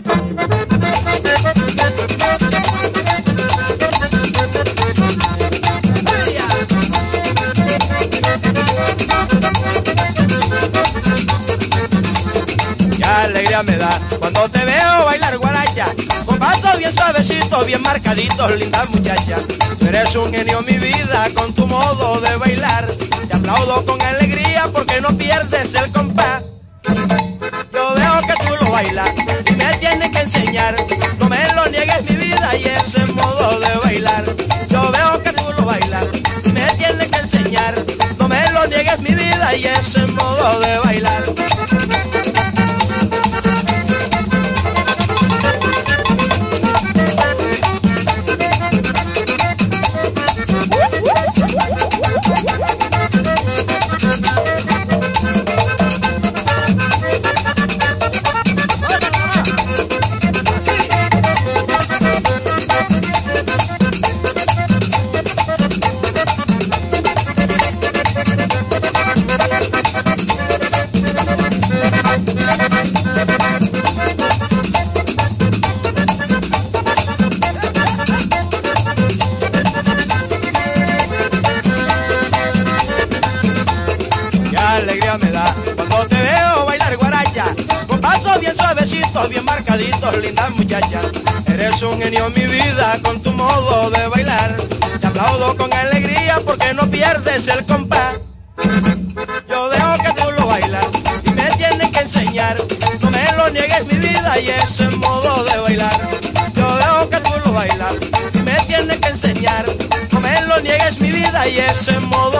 Qué alegría me da cuando te veo bailar guaracha, con pasos bien suavecitos, bien marcaditos, linda muchacha. Tú eres un genio, mi vida, con tu modo de bailar. Te aplaudo con alegría porque no pierdes el compás. Yo veo que tú lo bailas y me tienes que enseñar. No me lo niegues, mi vida, y ese modo de bailar. Yo veo que tú lo bailas y me tienes que enseñar. No me lo niegues, mi vida, y ese modo de bailar. Alegría me da cuando te veo bailar guaracha, con pasos bien suavecitos, bien marcaditos, linda muchacha. Eres un genio, mi vida, con tu modo de bailar. Te aplaudo con alegría porque no pierdes el compás. Yo veo que tú lo bailas y me tienes que enseñar. No me lo niegues, mi vida, y ese modo de bailar. Yo veo que tú lo bailas y me tienes que enseñar. No me lo niegues, mi vida, y ese modo